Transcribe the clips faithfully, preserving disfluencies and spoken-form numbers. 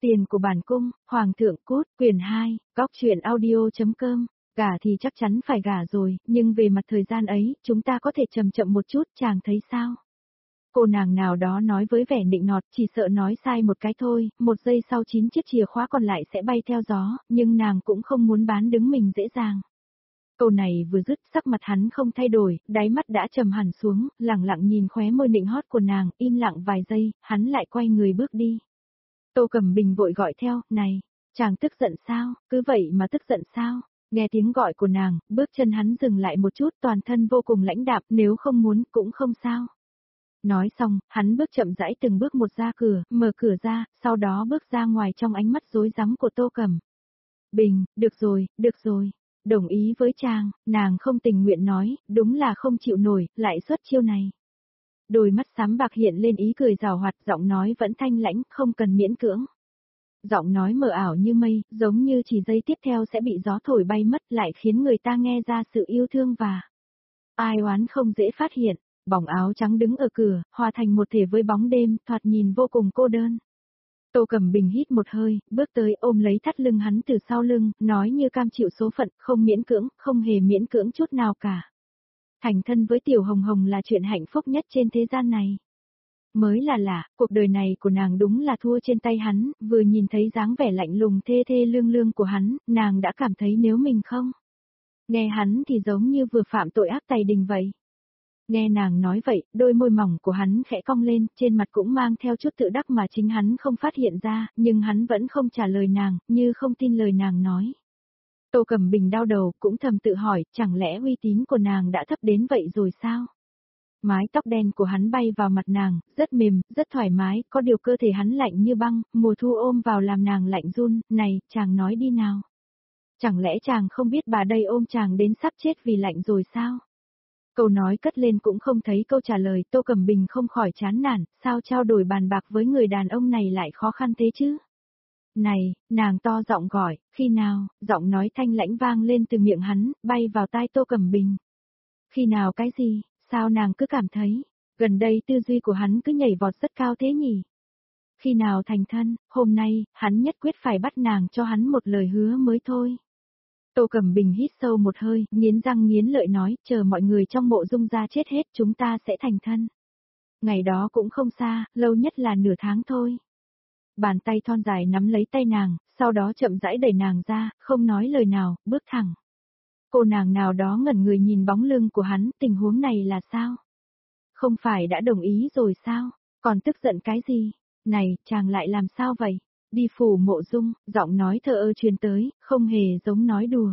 Tiền của bản cung, Hoàng thượng cút, quyển hai, góc truyện audio.com. Gả thì chắc chắn phải gả rồi, nhưng về mặt thời gian ấy, chúng ta có thể chậm chậm một chút, chàng thấy sao? Cô nàng nào đó nói với vẻ nịnh nọt, chỉ sợ nói sai một cái thôi, một giây sau chín chiếc chìa khóa còn lại sẽ bay theo gió, nhưng nàng cũng không muốn bán đứng mình dễ dàng. Câu này vừa dứt, sắc mặt hắn không thay đổi, đáy mắt đã trầm hẳn xuống, lẳng lặng nhìn khóe môi nịnh hót của nàng, im lặng vài giây, hắn lại quay người bước đi. Tô Cẩm Bình vội gọi theo, này, chàng tức giận sao, cứ vậy mà tức giận sao? Nghe tiếng gọi của nàng, bước chân hắn dừng lại một chút, toàn thân vô cùng lãnh đạm, nếu không muốn cũng không sao. Nói xong, hắn bước chậm rãi từng bước một ra cửa, mở cửa ra, sau đó bước ra ngoài trong ánh mắt rối rắm của Tô Cẩm Bình, được rồi, được rồi, đồng ý với chàng, nàng không tình nguyện nói, đúng là không chịu nổi, lại xuất chiêu này. Đôi mắt xám bạc hiện lên ý cười rào hoạt, giọng nói vẫn thanh lãnh, không cần miễn cưỡng. Giọng nói mờ ảo như mây, giống như chỉ giây tiếp theo sẽ bị gió thổi bay mất, lại khiến người ta nghe ra sự yêu thương và ai oán không dễ phát hiện. Bóng áo trắng đứng ở cửa, hòa thành một thể với bóng đêm, thoạt nhìn vô cùng cô đơn. Tô Cẩm Bình hít một hơi, bước tới ôm lấy thắt lưng hắn từ sau lưng, nói như cam chịu số phận, không miễn cưỡng, không hề miễn cưỡng chút nào cả. Thành thân với Tiểu Hồng Hồng là chuyện hạnh phúc nhất trên thế gian này. Mới là lạ, cuộc đời này của nàng đúng là thua trên tay hắn, vừa nhìn thấy dáng vẻ lạnh lùng thê thê lương lương của hắn, nàng đã cảm thấy nếu mình không nghe hắn thì giống như vừa phạm tội ác tày đình vậy. Nghe nàng nói vậy, đôi môi mỏng của hắn khẽ cong lên, trên mặt cũng mang theo chút tự đắc mà chính hắn không phát hiện ra, nhưng hắn vẫn không trả lời nàng, như không tin lời nàng nói. Tô Cẩm Bình đau đầu, cũng thầm tự hỏi, chẳng lẽ uy tín của nàng đã thấp đến vậy rồi sao? Mái tóc đen của hắn bay vào mặt nàng, rất mềm, rất thoải mái, có điều cơ thể hắn lạnh như băng, mùa thu ôm vào làm nàng lạnh run, này, chàng nói đi nào. Chẳng lẽ chàng không biết bà đây ôm chàng đến sắp chết vì lạnh rồi sao? Câu nói cất lên cũng không thấy câu trả lời, Tô Cẩm Bình không khỏi chán nản, sao trao đổi bàn bạc với người đàn ông này lại khó khăn thế chứ? Này, nàng to giọng gọi, khi nào, giọng nói thanh lãnh vang lên từ miệng hắn, bay vào tai Tô Cẩm Bình. Khi nào cái gì, sao nàng cứ cảm thấy, gần đây tư duy của hắn cứ nhảy vọt rất cao thế nhỉ? Khi nào thành thân, hôm nay, hắn nhất quyết phải bắt nàng cho hắn một lời hứa mới thôi. Tô Cẩm Bình hít sâu một hơi, nghiến răng nghiến lợi nói, chờ mọi người trong mộ Dung gia chết hết chúng ta sẽ thành thân. Ngày đó cũng không xa, lâu nhất là nửa tháng thôi. Bàn tay thon dài nắm lấy tay nàng, sau đó chậm rãi đẩy nàng ra, không nói lời nào, bước thẳng. Cô nàng nào đó ngẩn người nhìn bóng lưng của hắn, tình huống này là sao? Không phải đã đồng ý rồi sao? Còn tức giận cái gì? Này, chàng lại làm sao vậy? Đi phủ mộ Dung, giọng nói thờ ơ truyền tới, không hề giống nói đùa.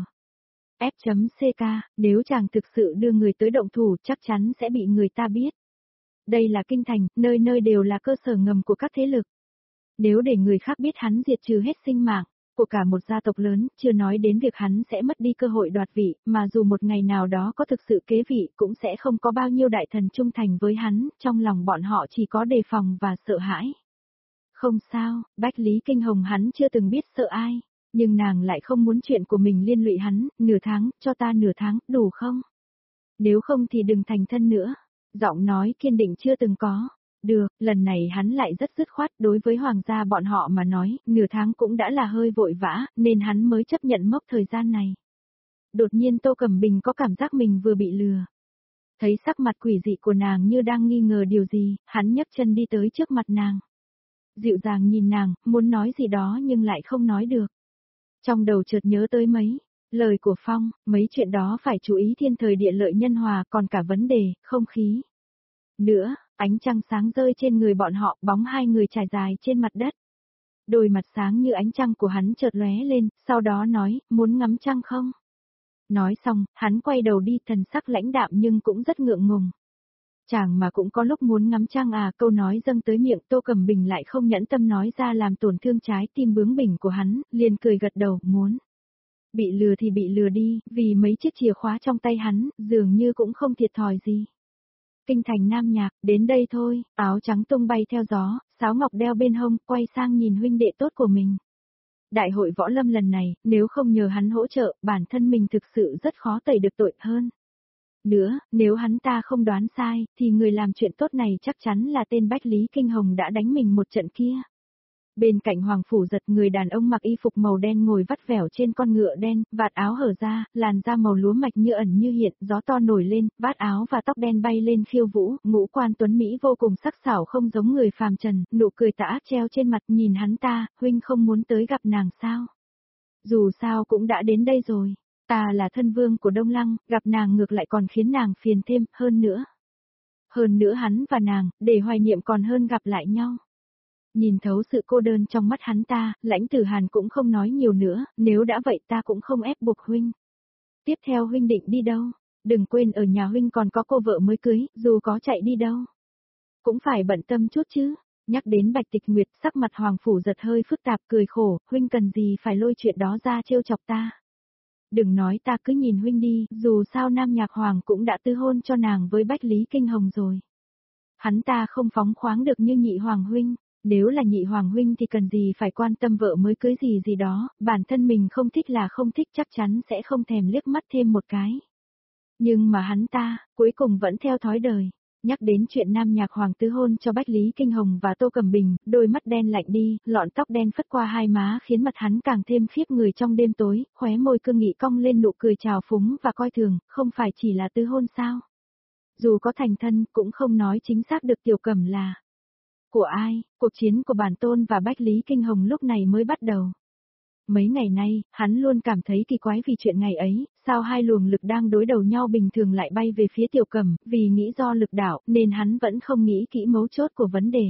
F.CK, nếu chàng thực sự đưa người tới động thủ chắc chắn sẽ bị người ta biết. Đây là kinh thành, nơi nơi đều là cơ sở ngầm của các thế lực. Nếu để người khác biết hắn diệt trừ hết sinh mạng của cả một gia tộc lớn, chưa nói đến việc hắn sẽ mất đi cơ hội đoạt vị, mà dù một ngày nào đó có thực sự kế vị cũng sẽ không có bao nhiêu đại thần trung thành với hắn, trong lòng bọn họ chỉ có đề phòng và sợ hãi. Không sao, Bách Lý Kinh Hồng hắn chưa từng biết sợ ai, nhưng nàng lại không muốn chuyện của mình liên lụy hắn, nửa tháng, cho ta nửa tháng, đủ không? Nếu không thì đừng thành thân nữa. Giọng nói kiên định chưa từng có. Được, lần này hắn lại rất dứt khoát, đối với hoàng gia bọn họ mà nói, nửa tháng cũng đã là hơi vội vã, nên hắn mới chấp nhận mốc thời gian này. Đột nhiên Tô Cẩm Bình có cảm giác mình vừa bị lừa. Thấy sắc mặt quỷ dị của nàng như đang nghi ngờ điều gì, hắn nhấc chân đi tới trước mặt nàng. Dịu dàng nhìn nàng, muốn nói gì đó nhưng lại không nói được. Trong đầu chợt nhớ tới mấy lời của Phong, mấy chuyện đó phải chú ý thiên thời địa lợi nhân hòa, còn cả vấn đề, không khí. Nữa, ánh trăng sáng rơi trên người bọn họ, bóng hai người trải dài trên mặt đất. Đôi mặt sáng như ánh trăng của hắn chợt lóe lên, sau đó nói, muốn ngắm trăng không? Nói xong, hắn quay đầu đi, thần sắc lãnh đạm nhưng cũng rất ngượng ngùng. Chàng mà cũng có lúc muốn ngắm trăng à, câu nói dâng tới miệng Tô Cẩm Bình lại không nhẫn tâm nói ra làm tổn thương trái tim bướng bỉnh của hắn, liền cười gật đầu, muốn. Bị lừa thì bị lừa đi, vì mấy chiếc chìa khóa trong tay hắn, dường như cũng không thiệt thòi gì. Kinh thành Nam Nhạc, đến đây thôi, áo trắng tung bay theo gió, sáo ngọc đeo bên hông, quay sang nhìn huynh đệ tốt của mình. Đại hội võ lâm lần này, nếu không nhờ hắn hỗ trợ, bản thân mình thực sự rất khó tẩy được tội hơn. Nữa, nếu hắn ta không đoán sai, thì người làm chuyện tốt này chắc chắn là tên Bách Lý Kinh Hồng đã đánh mình một trận kia. Bên cạnh Hoàng Phủ Giật, người đàn ông mặc y phục màu đen ngồi vắt vẻo trên con ngựa đen, vạt áo hở ra, làn da màu lúa mạch như ẩn như hiện, gió to nổi lên, vát áo và tóc đen bay lên khiêu vũ, ngũ quan tuấn Mỹ vô cùng sắc sảo không giống người phàm trần, nụ cười tà ác treo trên mặt, nhìn hắn ta, huynh không muốn tới gặp nàng sao? Dù sao cũng đã đến đây rồi, ta là thân vương của Đông Lăng, gặp nàng ngược lại còn khiến nàng phiền thêm, hơn nữa. Hơn nữa hắn và nàng, để hoài niệm còn hơn gặp lại nhau. Nhìn thấu sự cô đơn trong mắt hắn ta, Lãnh Tử Hàn cũng không nói nhiều nữa, nếu đã vậy ta cũng không ép buộc huynh. Tiếp theo huynh định đi đâu? Đừng quên ở nhà huynh còn có cô vợ mới cưới, dù có chạy đi đâu. Cũng phải bận tâm chút chứ. Nhắc đến Bạch Tịch Nguyệt, sắc mặt Hoàng Phủ Giật hơi phức tạp cười khổ, huynh cần gì phải lôi chuyện đó ra trêu chọc ta. Đừng nói ta cứ nhìn huynh đi, dù sao Nam Nhạc Hoàng cũng đã tư hôn cho nàng với Bách Lý Kinh Hồng rồi. Hắn ta không phóng khoáng được như nhị Hoàng huynh. Nếu là nhị Hoàng huynh thì cần gì phải quan tâm vợ mới cưới gì gì đó, bản thân mình không thích là không thích, chắc chắn sẽ không thèm liếc mắt thêm một cái. Nhưng mà hắn ta, cuối cùng vẫn theo thói đời. Nhắc đến chuyện Nam Nhạc Hoàng tứ hôn cho Bách Lý Kinh Hồng và Tô Cẩm Bình, đôi mắt đen lạnh đi, lọn tóc đen phất qua hai má khiến mặt hắn càng thêm khiếp người trong đêm tối, khóe môi cương nghị cong lên nụ cười trào phúng và coi thường, không phải chỉ là tứ hôn sao. Dù có thành thân, cũng không nói chính xác được Tiểu Cẩm là của ai. Cuộc chiến của bản tôn và Bách Lý Kinh Hồng lúc này mới bắt đầu. Mấy ngày nay, hắn luôn cảm thấy kỳ quái vì chuyện ngày ấy, sao hai luồng lực đang đối đầu nhau bình thường lại bay về phía Tiểu Cẩm, vì nghĩ do lực đảo, nên hắn vẫn không nghĩ kỹ mấu chốt của vấn đề.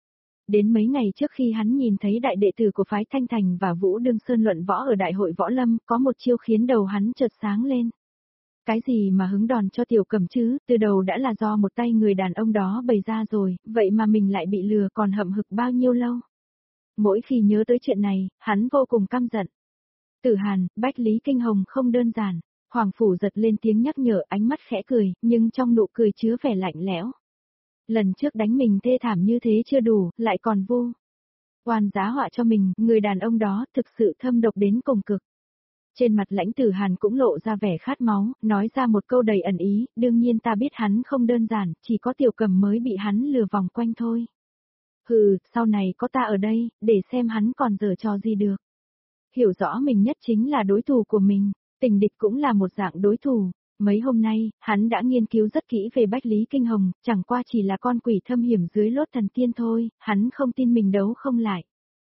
Đến mấy ngày trước khi hắn nhìn thấy đại đệ tử của phái Thanh Thành và Vũ Đương Sơn luận võ ở đại hội võ lâm, có một chiêu khiến đầu hắn chợt sáng lên. Cái gì mà hứng đòn cho Tiểu Cẩm chứ, từ đầu đã là do một tay người đàn ông đó bày ra rồi, vậy mà mình lại bị lừa còn hậm hực bao nhiêu lâu. Mỗi khi nhớ tới chuyện này, hắn vô cùng căm giận. Tử Hàn, Bách Lý Kinh Hồng không đơn giản. Hoàng Phủ Giật lên tiếng nhắc nhở, ánh mắt khẽ cười, nhưng trong nụ cười chứa vẻ lạnh lẽo. Lần trước đánh mình thê thảm như thế chưa đủ, lại còn vu oan giá họa cho mình, người đàn ông đó thực sự thâm độc đến cùng cực. Trên mặt Lãnh Tử Hàn cũng lộ ra vẻ khát máu, nói ra một câu đầy ẩn ý, đương nhiên ta biết hắn không đơn giản, chỉ có Tiểu Cẩm mới bị hắn lừa vòng quanh thôi. Hừ, sau này có ta ở đây, để xem hắn còn giở trò gì được. Hiểu rõ mình nhất chính là đối thủ của mình, tình địch cũng là một dạng đối thủ. Mấy hôm nay, hắn đã nghiên cứu rất kỹ về Bách Lý Kinh Hồng, chẳng qua chỉ là con quỷ thâm hiểm dưới lốt thần tiên thôi, hắn không tin mình đấu không lại.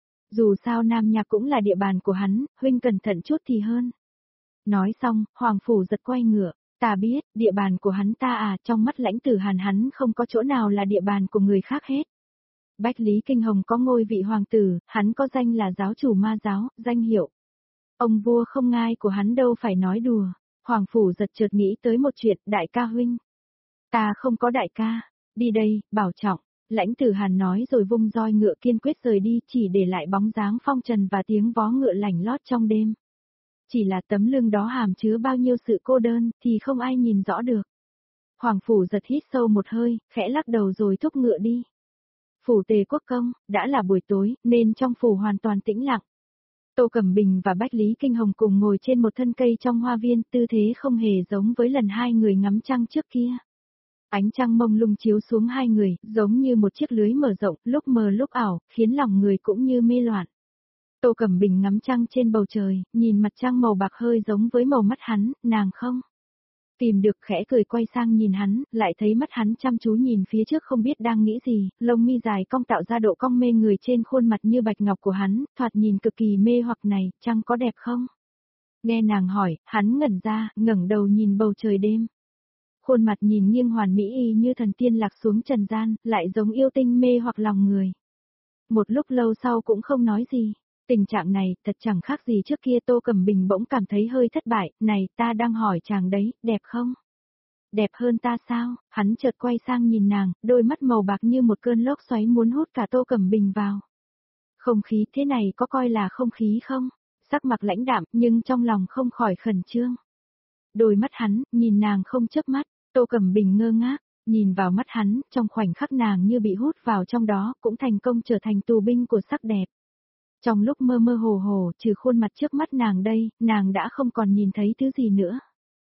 Dù sao Nam Nhạc cũng là địa bàn của hắn, huynh cẩn thận chút thì hơn. Nói xong, Hoàng Phủ Giật quay ngựa, ta biết, địa bàn của hắn ta à, trong mắt Lãnh Tử Hàn hắn không có chỗ nào là địa bàn của người khác hết. Bách Lý Kinh Hồng có ngôi vị hoàng tử, hắn có danh là giáo chủ ma giáo, danh hiệu. Ông vua không ngai của hắn đâu phải nói đùa. Hoàng Phủ Giật chợt nghĩ tới một chuyện, đại ca huynh. Ta không có đại ca, đi đây, bảo trọng. Lãnh Tử Hàn nói rồi vung roi ngựa kiên quyết rời đi, chỉ để lại bóng dáng phong trần và tiếng vó ngựa lảnh lót trong đêm. Chỉ là tấm lưng đó hàm chứa bao nhiêu sự cô đơn, thì không ai nhìn rõ được. Hoàng Phủ Giật hít sâu một hơi, khẽ lắc đầu rồi thúc ngựa đi. Phủ Tề Quốc Công, đã là buổi tối, nên trong phủ hoàn toàn tĩnh lặng. Tô Cẩm Bình và Bách Lý Kinh Hồng cùng ngồi trên một thân cây trong hoa viên, tư thế không hề giống với lần hai người ngắm trăng trước kia. Ánh trăng mông lung chiếu xuống hai người, giống như một chiếc lưới mở rộng, lúc mờ lúc ảo, khiến lòng người cũng như mê loạn. Tô Cẩm Bình ngắm trăng trên bầu trời, nhìn mặt trăng màu bạc hơi giống với màu mắt hắn, nàng không tìm được, khẽ cười quay sang nhìn hắn, lại thấy mắt hắn chăm chú nhìn phía trước không biết đang nghĩ gì, lông mi dài cong tạo ra độ cong mê người trên khuôn mặt như bạch ngọc của hắn, thoạt nhìn cực kỳ mê hoặc này, trăng có đẹp không? Nghe nàng hỏi, hắn ngẩn ra, ngẩng đầu nhìn bầu trời đêm. Khuôn mặt nhìn nghiêng hoàn mỹ y như thần tiên lạc xuống trần gian, lại giống yêu tinh mê hoặc lòng người. Một lúc lâu sau cũng không nói gì. Tình trạng này, thật chẳng khác gì trước kia. Tô Cẩm Bình bỗng cảm thấy hơi thất bại, này, ta đang hỏi chàng đấy, đẹp không? Đẹp hơn ta sao? Hắn chợt quay sang nhìn nàng, đôi mắt màu bạc như một cơn lốc xoáy muốn hút cả Tô Cẩm Bình vào. Không khí thế này có coi là không khí không? Sắc mặt lãnh đạm, nhưng trong lòng không khỏi khẩn trương. Đôi mắt hắn, nhìn nàng không chớp mắt, Tô Cẩm Bình ngơ ngác, nhìn vào mắt hắn, trong khoảnh khắc nàng như bị hút vào trong đó, cũng thành công trở thành tù binh của sắc đẹp. Trong lúc mơ mơ hồ hồ, trừ khuôn mặt trước mắt nàng đây, nàng đã không còn nhìn thấy thứ gì nữa.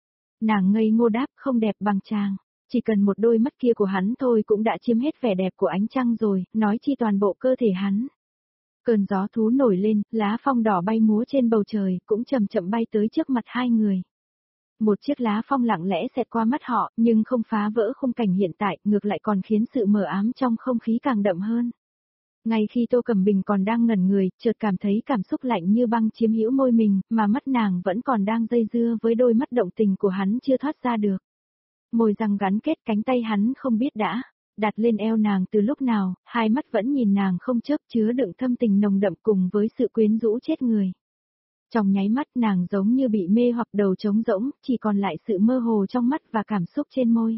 Nàng ngây ngô đáp, không đẹp bằng chàng, chỉ cần một đôi mắt kia của hắn thôi cũng đã chiếm hết vẻ đẹp của ánh trăng rồi, nói chi toàn bộ cơ thể hắn. Cơn gió thú nổi lên, lá phong đỏ bay múa trên bầu trời, cũng chậm chậm bay tới trước mặt hai người. Một chiếc lá phong lặng lẽ xẹt qua mắt họ, nhưng không phá vỡ khung cảnh hiện tại, ngược lại còn khiến sự mờ ám trong không khí càng đậm hơn. Ngay khi Tô Cẩm Bình còn đang ngẩn người, chợt cảm thấy cảm xúc lạnh như băng chiếm hữu môi mình, mà mắt nàng vẫn còn đang dây dưa với đôi mắt động tình của hắn chưa thoát ra được. Môi răng gắn kết, cánh tay hắn không biết đã đặt lên eo nàng từ lúc nào, hai mắt vẫn nhìn nàng không chớp, chứa đựng thâm tình nồng đậm cùng với sự quyến rũ chết người. Trong nháy mắt nàng giống như bị mê hoặc, đầu trống rỗng, chỉ còn lại sự mơ hồ trong mắt và cảm xúc trên môi.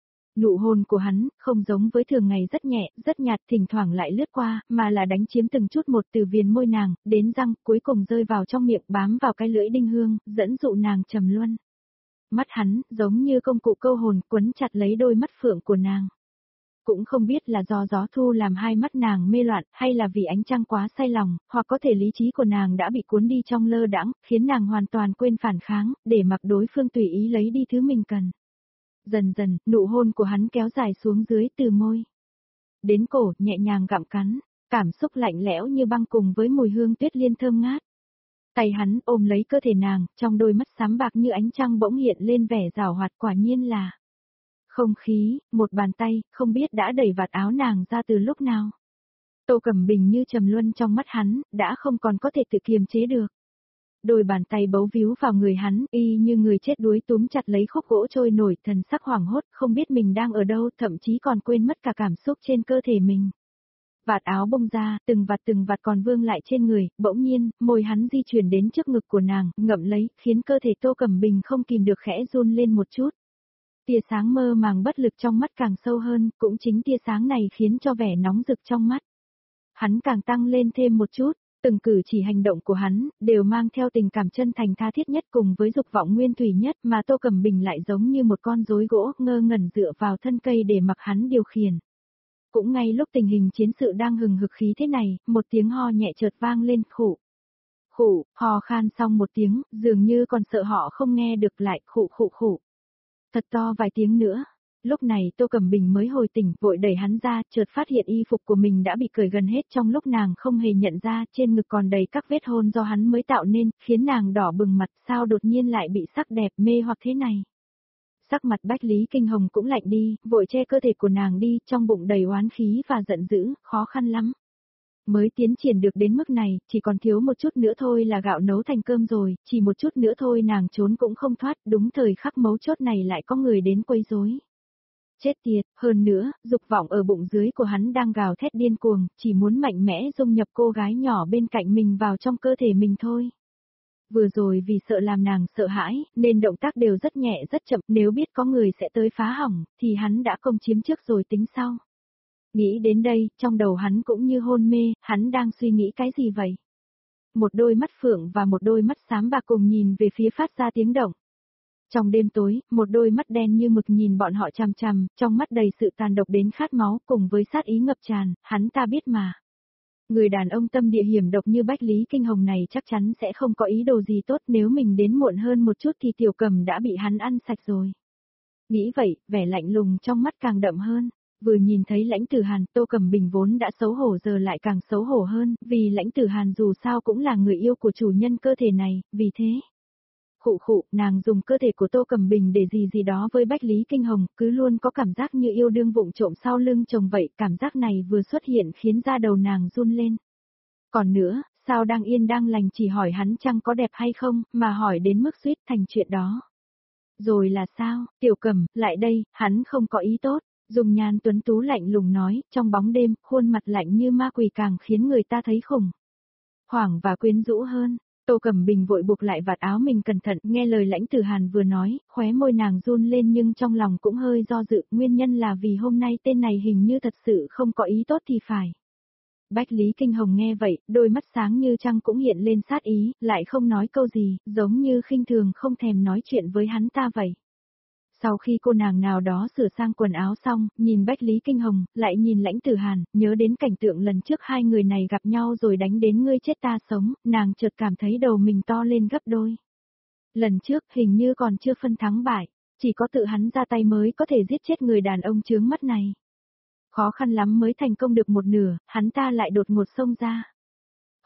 Nụ hôn của hắn, không giống với thường ngày, rất nhẹ, rất nhạt, thỉnh thoảng lại lướt qua, mà là đánh chiếm từng chút một từ viền môi nàng, đến răng, cuối cùng rơi vào trong miệng, bám vào cái lưỡi đinh hương, dẫn dụ nàng trầm luân. Mắt hắn, giống như công cụ câu hồn, quấn chặt lấy đôi mắt phượng của nàng. Cũng không biết là do gió thu làm hai mắt nàng mê loạn, hay là vì ánh trăng quá say lòng, hoặc có thể lý trí của nàng đã bị cuốn đi trong lơ đãng, khiến nàng hoàn toàn quên phản kháng, để mặc đối phương tùy ý lấy đi thứ mình cần. Dần dần, nụ hôn của hắn kéo dài xuống dưới từ môi đến cổ, nhẹ nhàng gặm cắn, cảm xúc lạnh lẽo như băng cùng với mùi hương tuyết liên thơm ngát. Tay hắn ôm lấy cơ thể nàng, trong đôi mắt xám bạc như ánh trăng bỗng hiện lên vẻ giảo hoạt, quả nhiên là không khí. Một bàn tay, không biết đã đẩy vạt áo nàng ra từ lúc nào. Tô Cẩm Bình như trầm luân trong mắt hắn, đã không còn có thể tự kiềm chế được. Đôi bàn tay bấu víu vào người hắn, y như người chết đuối túm chặt lấy khúc gỗ trôi nổi, thần sắc hoảng hốt, không biết mình đang ở đâu, thậm chí còn quên mất cả cảm xúc trên cơ thể mình. Vạt áo bông ra, từng vạt từng vạt còn vương lại trên người, bỗng nhiên, môi hắn di chuyển đến trước ngực của nàng, ngậm lấy, khiến cơ thể Tô Cẩm Bình không kìm được khẽ run lên một chút. Tia sáng mơ màng bất lực trong mắt càng sâu hơn, cũng chính tia sáng này khiến cho vẻ nóng rực trong mắt hắn càng tăng lên thêm một chút. Từng cử chỉ hành động của hắn, đều mang theo tình cảm chân thành tha thiết nhất cùng với dục vọng nguyên thủy nhất, mà Tô Cẩm Bình lại giống như một con rối gỗ, ngơ ngẩn dựa vào thân cây để mặc hắn điều khiển. Cũng ngay lúc tình hình chiến sự đang hừng hực khí thế này, một tiếng ho nhẹ chợt vang lên, khụ. Khụ, ho khan xong một tiếng, dường như còn sợ họ không nghe được, lại khụ khụ khụ. Thật to vài tiếng nữa. Lúc này Tô Cẩm Bình mới hồi tỉnh, vội đẩy hắn ra, chợt phát hiện y phục của mình đã bị cởi gần hết, trong lúc nàng không hề nhận ra, trên ngực còn đầy các vết hôn do hắn mới tạo nên, khiến nàng đỏ bừng mặt, sao đột nhiên lại bị sắc đẹp mê hoặc thế này. Sắc mặt Bách Lý Kinh Hồng cũng lạnh đi, vội che cơ thể của nàng đi, trong bụng đầy oán khí và giận dữ, khó khăn lắm. Mới tiến triển được đến mức này, chỉ còn thiếu một chút nữa thôi là gạo nấu thành cơm rồi, chỉ một chút nữa thôi nàng trốn cũng không thoát, đúng thời khắc mấu chốt này lại có người đến quấy rối. Chết tiệt, hơn nữa, dục vọng ở bụng dưới của hắn đang gào thét điên cuồng, chỉ muốn mạnh mẽ dung nhập cô gái nhỏ bên cạnh mình vào trong cơ thể mình thôi. Vừa rồi vì sợ làm nàng sợ hãi, nên động tác đều rất nhẹ rất chậm, nếu biết có người sẽ tới phá hỏng, thì hắn đã công chiếm trước rồi tính sau. Nghĩ đến đây, trong đầu hắn cũng như hôn mê, hắn đang suy nghĩ cái gì vậy? Một đôi mắt phượng và một đôi mắt xám bạc cùng nhìn về phía phát ra tiếng động. Trong đêm tối, một đôi mắt đen như mực nhìn bọn họ chằm chằm, trong mắt đầy sự tàn độc đến khát máu cùng với sát ý ngập tràn, hắn ta biết mà. Người đàn ông tâm địa hiểm độc như Bách Lý Kinh Hồng này chắc chắn sẽ không có ý đồ gì tốt, nếu mình đến muộn hơn một chút thì Tiểu Cẩm đã bị hắn ăn sạch rồi. Nghĩ vậy, vẻ lạnh lùng trong mắt càng đậm hơn. Vừa nhìn thấy Lãnh Tử Hàn, Tô Cẩm Bình vốn đã xấu hổ giờ lại càng xấu hổ hơn, vì Lãnh Tử Hàn dù sao cũng là người yêu của chủ nhân cơ thể này, vì thế. Khụ khụ, nàng dùng cơ thể của Tô Cẩm Bình để gì gì đó với Bách Lý Kinh Hồng, cứ luôn có cảm giác như yêu đương vụng trộm sau lưng chồng vậy, cảm giác này vừa xuất hiện khiến da đầu nàng run lên. Còn nữa, sao đang yên đang lành chỉ hỏi hắn chăng có đẹp hay không, mà hỏi đến mức suýt thành chuyện đó. Rồi là sao, Tiểu Cẩm, lại đây, hắn không có ý tốt, dùng nhan tuấn tú lạnh lùng nói, trong bóng đêm, khuôn mặt lạnh như ma quỷ càng khiến người ta thấy khủng hoảng và quyến rũ hơn. Tô Cẩm Bình vội buộc lại vạt áo mình cẩn thận, nghe lời Lãnh Tử Hàn vừa nói, khóe môi nàng run lên nhưng trong lòng cũng hơi do dự, nguyên nhân là vì hôm nay tên này hình như thật sự không có ý tốt thì phải. Bách Lý Kinh Hồng nghe vậy, đôi mắt sáng như trăng cũng hiện lên sát ý, lại không nói câu gì, giống như khinh thường không thèm nói chuyện với hắn ta vậy. Sau khi cô nàng nào đó sửa sang quần áo xong, nhìn Bách Lý Kinh Hồng, lại nhìn Lãnh Tử Hàn, nhớ đến cảnh tượng lần trước hai người này gặp nhau rồi đánh đến ngươi chết ta sống, nàng chợt cảm thấy đầu mình to lên gấp đôi. Lần trước hình như còn chưa phân thắng bại, chỉ có tự hắn ra tay mới có thể giết chết người đàn ông chướng mắt này. Khó khăn lắm mới thành công được một nửa, hắn ta lại đột ngột xông ra.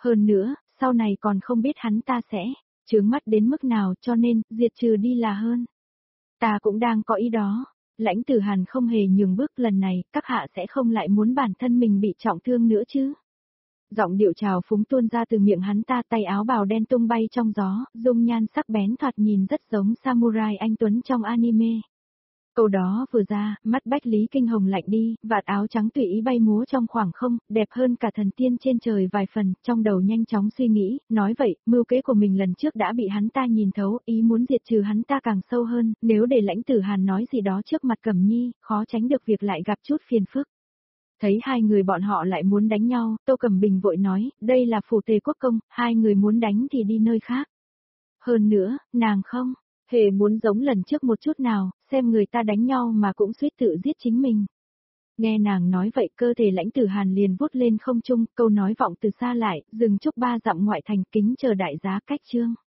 Hơn nữa, sau này còn không biết hắn ta sẽ chướng mắt đến mức nào cho nên, diệt trừ đi là hơn. Ta cũng đang có ý đó. Lãnh Tử Hàn không hề nhường bước, lần này, các hạ sẽ không lại muốn bản thân mình bị trọng thương nữa chứ. Giọng điệu trào phúng tuôn ra từ miệng hắn ta, tay áo bào đen tung bay trong gió, dung nhan sắc bén thoạt nhìn rất giống samurai anh tuấn trong anime. Câu đó vừa ra, mắt Bách Lý Kinh Hồng lạnh đi, vạt áo trắng tùy ý bay múa trong khoảng không, đẹp hơn cả thần tiên trên trời vài phần, trong đầu nhanh chóng suy nghĩ, nói vậy, mưu kế của mình lần trước đã bị hắn ta nhìn thấu, ý muốn diệt trừ hắn ta càng sâu hơn, nếu để Lãnh Tử Hàn nói gì đó trước mặt Cẩm Nhi, khó tránh được việc lại gặp chút phiền phức. Thấy hai người bọn họ lại muốn đánh nhau, Tô Cẩm Bình vội nói, đây là phủ Tề Quốc công, hai người muốn đánh thì đi nơi khác. Hơn nữa, nàng không hề muốn giống lần trước một chút nào, xem người ta đánh nhau mà cũng suýt tự giết chính mình. Nghe nàng nói vậy, cơ thể Lãnh Tử Hàn liền vút lên không trung, câu nói vọng từ xa lại, dừng chúc ba dặm ngoại thành, kính chờ đại giá cách chương.